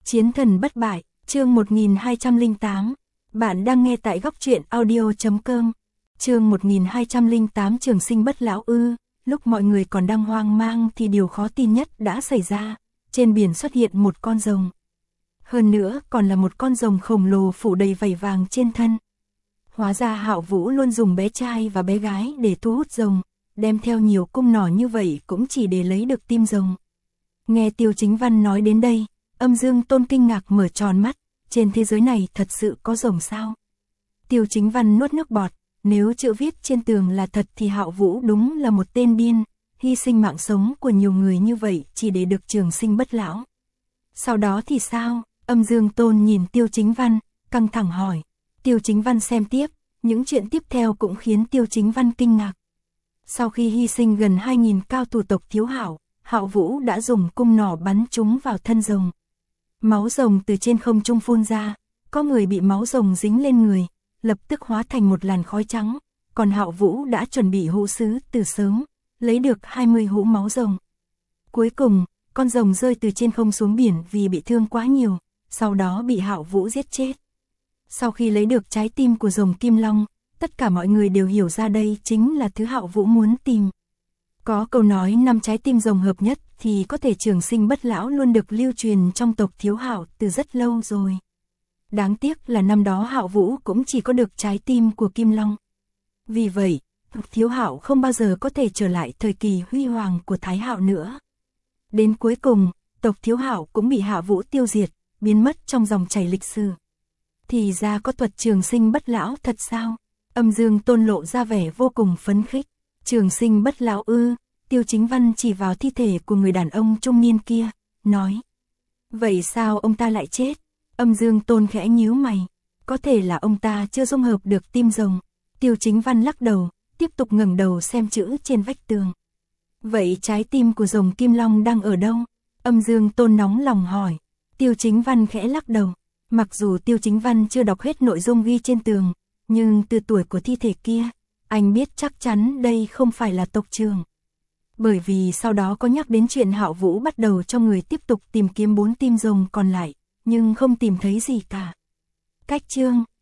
Chiến thần bất bại, chương 1208. Bạn đang nghe tại góc truyện audio.com. Chương 1208 Trường sinh bất lão ư. Lúc mọi người còn đang hoang mang thì điều khó tin nhất đã xảy ra. Trên biển xuất hiện một con rồng. Hơn nữa còn là một con rồng khổng lồ phủ đầy vảy vàng trên thân. Hóa ra Hạo Vũ luôn dùng bé trai và bé gái để thu hút rồng, đem theo nhiều cung nỏ như vậy cũng chỉ để lấy được tim rồng. Nghe Tiêu Chính Văn nói đến đây, Âm Dương Tôn kinh ngạc mở tròn mắt, trên thế giới này thật sự có rồng sao? Tiêu Chính Văn nuốt nước bọt, nếu chữ viết trên tường là thật thì Hạo Vũ đúng là một tên điên, hy sinh mạng sống của nhiều người như vậy chỉ để được trường sinh bất lão. Sau đó thì sao? Âm Dương Tôn nhìn Tiêu Chính Văn, căng thẳng hỏi. Tiêu Chính Văn xem tiếp, những chuyện tiếp theo cũng khiến Tiêu Chính Văn kinh ngạc. Sau khi hy sinh gần 2.000 cao thủ tộc Thiếu Hạo, Hạo Vũ đã dùng cung nỏ bắn chúng vào thân rồng. Máu rồng từ trên không trung phun ra, có người bị máu rồng dính lên người, lập tức hóa thành một làn khói trắng, còn Hạo Vũ đã chuẩn bị hũ sứ từ sớm, lấy được 20 hũ máu rồng. Cuối cùng, con rồng rơi từ trên không xuống biển vì bị thương quá nhiều, sau đó bị Hạo Vũ giết chết. Sau khi lấy được trái tim của rồng Kim Long, tất cả mọi người đều hiểu ra đây chính là thứ Hạo Vũ muốn tìm. Có câu nói 5 trái tim rồng hợp nhất thì có thể trường sinh bất lão luôn được lưu truyền trong tộc Thiếu Hạo từ rất lâu rồi. Đáng tiếc là năm đó Hạo Vũ cũng chỉ có được trái tim của Kim Long. Vì vậy, Thiếu Hạo không bao giờ có thể trở lại thời kỳ huy hoàng của Thái Hạo nữa. Đến cuối cùng, tộc Thiếu Hạo cũng bị Hạo Vũ tiêu diệt, biến mất trong dòng chảy lịch sử. Thì ra có thuật trường sinh bất lão thật sao? Âm Dương Tôn lộ ra vẻ vô cùng phấn khích. Trường sinh bất lão ư? Tiêu Chính Văn chỉ vào thi thể của người đàn ông trung niên kia, nói. Vậy sao ông ta lại chết? Âm Dương Tôn khẽ nhíu mày. Có thể là ông ta chưa dung hợp được tim rồng. Tiêu Chính Văn lắc đầu, tiếp tục ngẩng đầu xem chữ trên vách tường. Vậy trái tim của rồng Kim Long đang ở đâu? Âm Dương Tôn nóng lòng hỏi. Tiêu Chính Văn khẽ lắc đầu. Mặc dù Tiêu Chính Văn chưa đọc hết nội dung ghi trên tường, nhưng từ tuổi của thi thể kia, anh biết chắc chắn đây không phải là tộc trưởng. Bởi vì sau đó có nhắc đến chuyện Hạo Vũ bắt đầu cho người tiếp tục tìm kiếm 4 tim rồng còn lại, nhưng không tìm thấy gì cả. Cách chương